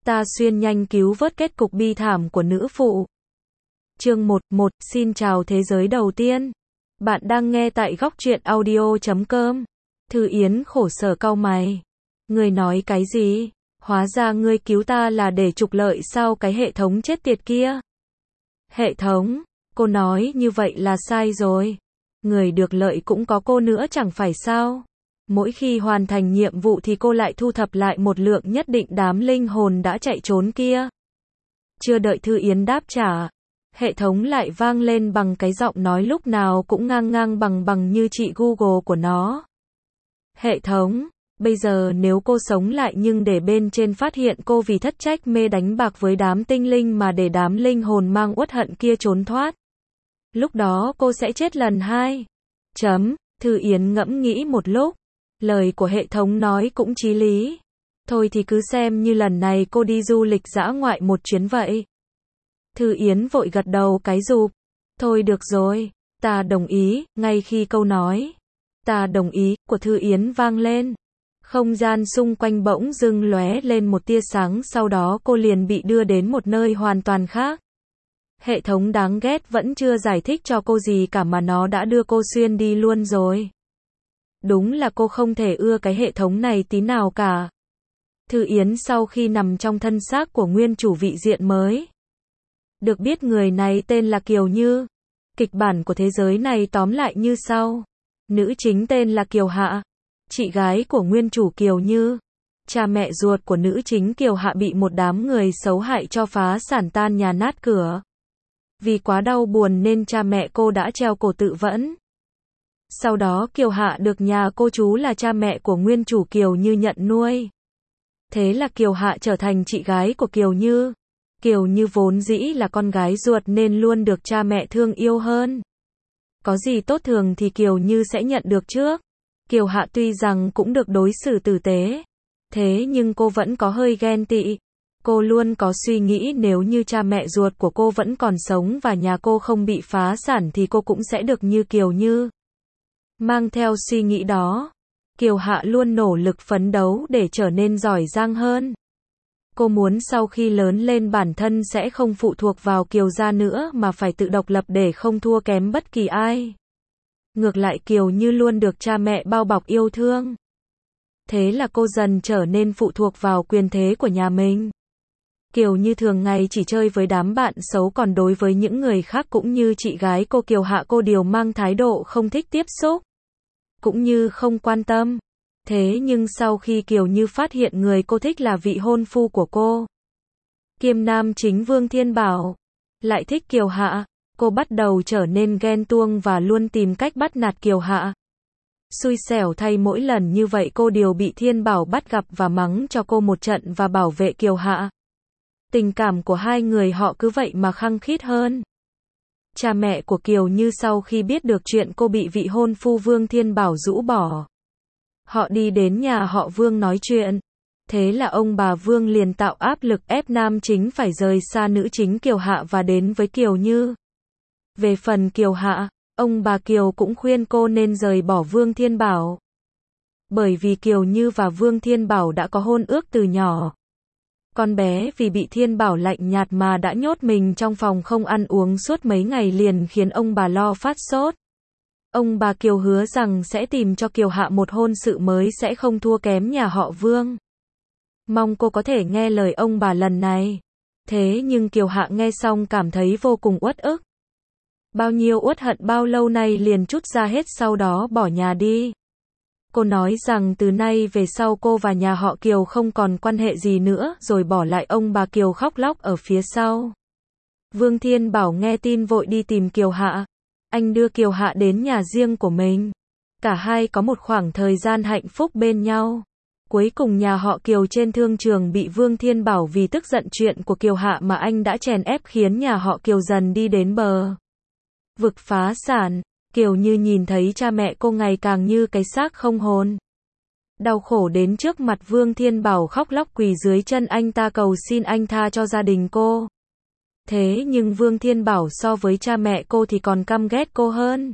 Ta xuyên nhanh cứu vớt kết cục bi thảm của nữ phụ. Chương 1, xin chào thế giới đầu tiên. Bạn đang nghe tại góc truyện audio.com. Thư Yến khổ sở cau mày. Ngươi nói cái gì? Hóa ra ngươi cứu ta là để trục lợi sao, cái hệ thống chết tiệt kia? Hệ thống? Cô nói như vậy là sai rồi. Người được lợi cũng có cô nữa chẳng phải sao? Mỗi khi hoàn thành nhiệm vụ thì cô lại thu thập lại một lượng nhất định đám linh hồn đã chạy trốn kia. Chưa đợi Thư Yến đáp trả, hệ thống lại vang lên bằng cái giọng nói lúc nào cũng ngang ngang bằng bằng như chị Google của nó. Hệ thống, bây giờ nếu cô sống lại nhưng để bên trên phát hiện cô vì thất trách mê đánh bạc với đám tinh linh mà để đám linh hồn mang uất hận kia trốn thoát, lúc đó cô sẽ chết lần hai. Thư Yến ngẫm nghĩ một lúc. Lời của hệ thống nói cũng chí lý. Thôi thì cứ xem như lần này cô đi du lịch dã ngoại một chuyến vậy. Thư Yến vội gật đầu cái rụp. Thôi được rồi, ta đồng ý. Ngay khi câu nói ta đồng ý của Thư Yến vang lên, không gian xung quanh bỗng dưng lóe lên một tia sáng, sau đó cô liền bị đưa đến một nơi hoàn toàn khác. Hệ thống đáng ghét vẫn chưa giải thích cho cô gì cả mà nó đã đưa cô xuyên đi luôn rồi. Đúng là cô không thể ưa cái hệ thống này tí nào cả. Thư Yến sau khi nằm trong thân xác của nguyên chủ vị diện mới, được biết người này tên là Kiều Như. Kịch bản của thế giới này tóm lại như sau. Nữ chính tên là Kiều Hạ, chị gái của nguyên chủ Kiều Như. Cha mẹ ruột của nữ chính Kiều Hạ bị một đám người xấu hại cho phá sản tan nhà nát cửa. Vì quá đau buồn nên cha mẹ cô đã treo cổ tự vẫn. Sau đó Kiều Hạ được nhà cô chú là cha mẹ của nguyên chủ Kiều Như nhận nuôi. Thế là Kiều Hạ trở thành chị gái của Kiều Như. Kiều Như vốn dĩ là con gái ruột nên luôn được cha mẹ thương yêu hơn. Có gì tốt thường thì Kiều Như sẽ nhận được trước. Kiều Hạ tuy rằng cũng được đối xử tử tế, thế nhưng cô vẫn có hơi ghen tị. Cô luôn có suy nghĩ nếu như cha mẹ ruột của cô vẫn còn sống và nhà cô không bị phá sản thì cô cũng sẽ được như Kiều Như. Mang theo suy nghĩ đó, Kiều Hạ luôn nỗ lực phấn đấu để trở nên giỏi giang hơn. Cô muốn sau khi lớn lên bản thân sẽ không phụ thuộc vào Kiều gia nữa mà phải tự độc lập để không thua kém bất kỳ ai. Ngược lại Kiều Như luôn được cha mẹ bao bọc yêu thương. Thế là cô dần trở nên phụ thuộc vào quyền thế của nhà mình. Kiều Như thường ngày chỉ chơi với đám bạn xấu, còn đối với những người khác cũng như chị gái cô Kiều Hạ cô đều mang thái độ không thích tiếp xúc, cũng như không quan tâm. Thế nhưng sau khi Kiều Như phát hiện người cô thích là vị hôn phu của cô, kiêm nam chính Vương Thiên Bảo, lại thích Kiều Hạ, cô bắt đầu trở nên ghen tuông và luôn tìm cách bắt nạt Kiều Hạ. Xui xẻo thay mỗi lần như vậy cô đều bị Thiên Bảo bắt gặp và mắng cho cô một trận và bảo vệ Kiều Hạ. Tình cảm của hai người họ cứ vậy mà khăng khít hơn. Cha mẹ của Kiều Như sau khi biết được chuyện cô bị vị hôn phu Vương Thiên Bảo rũ bỏ, họ đi đến nhà họ Vương nói chuyện. Thế là ông bà Vương liền tạo áp lực ép nam chính phải rời xa nữ chính Kiều Hạ và đến với Kiều Như. Về phần Kiều Hạ, ông bà Kiều cũng khuyên cô nên rời bỏ Vương Thiên Bảo. Bởi vì Kiều Như và Vương Thiên Bảo đã có hôn ước từ nhỏ. Con bé vì bị Thiên Bảo lạnh nhạt mà đã nhốt mình trong phòng không ăn uống suốt mấy ngày liền khiến ông bà lo phát sốt. Ông bà Kiều hứa rằng sẽ tìm cho Kiều Hạ một hôn sự mới sẽ không thua kém nhà họ Vương. Mong cô có thể nghe lời ông bà lần này. Thế nhưng Kiều Hạ nghe xong cảm thấy vô cùng uất ức. Bao nhiêu uất hận bao lâu nay liền trút ra hết, sau đó bỏ nhà đi. Cô nói rằng từ nay về sau cô và nhà họ Kiều không còn quan hệ gì nữa, rồi bỏ lại ông bà Kiều khóc lóc ở phía sau. Vương Thiên Bảo nghe tin vội đi tìm Kiều Hạ. Anh đưa Kiều Hạ đến nhà riêng của mình. Cả hai có một khoảng thời gian hạnh phúc bên nhau. Cuối cùng nhà họ Kiều trên thương trường bị Vương Thiên Bảo vì tức giận chuyện của Kiều Hạ mà anh đã chèn ép khiến nhà họ Kiều dần đi đến bờ vực phá sản. Kiều Như nhìn thấy cha mẹ cô ngày càng như cái xác không hồn. Đau khổ đến trước mặt Vương Thiên Bảo khóc lóc quỳ dưới chân anh ta cầu xin anh tha cho gia đình cô. Thế nhưng Vương Thiên Bảo so với cha mẹ cô thì còn căm ghét cô hơn.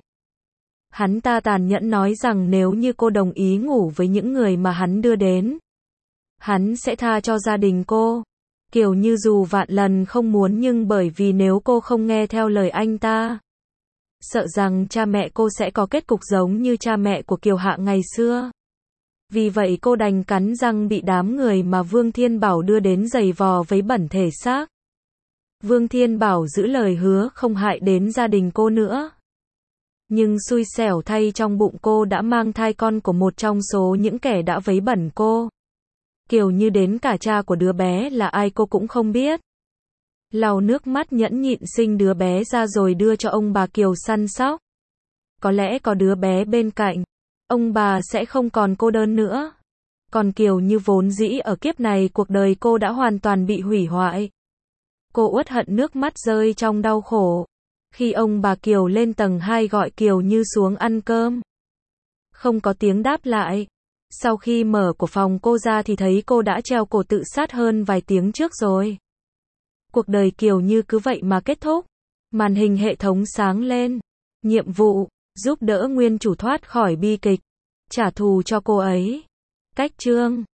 Hắn ta tàn nhẫn nói rằng nếu như cô đồng ý ngủ với những người mà hắn đưa đến, hắn sẽ tha cho gia đình cô. Kiểu như dù vạn lần không muốn nhưng bởi vì nếu cô không nghe theo lời anh ta, sợ rằng cha mẹ cô sẽ có kết cục giống như cha mẹ của Kiều Hạ ngày xưa. Vì vậy cô đành cắn răng bị đám người mà Vương Thiên Bảo đưa đến giày vò vấy bẩn thể xác. Vương Thiên Bảo giữ lời hứa không hại đến gia đình cô nữa. Nhưng xui xẻo thay trong bụng cô đã mang thai con của một trong số những kẻ đã vấy bẩn cô. Kiểu như đến cả cha của đứa bé là ai cô cũng không biết. Lau nước mắt nhẫn nhịn sinh đứa bé ra rồi đưa cho ông bà Kiều săn sóc. Có lẽ có đứa bé bên cạnh, ông bà sẽ không còn cô đơn nữa. Còn Kiều như vốn dĩ ở kiếp này cuộc đời cô đã hoàn toàn bị hủy hoại. Cô uất hận nước mắt rơi trong đau khổ. Khi ông bà Kiều lên tầng 2 gọi Kiều Như xuống ăn cơm, không có tiếng đáp lại. Sau khi mở của phòng cô ra thì thấy cô đã treo cổ tự sát hơn vài tiếng trước rồi. Cuộc đời Kiều Như cứ vậy mà kết thúc. Màn hình hệ thống sáng lên. Nhiệm vụ, giúp đỡ nguyên chủ thoát khỏi bi kịch. Trả thù cho cô ấy. Cách chương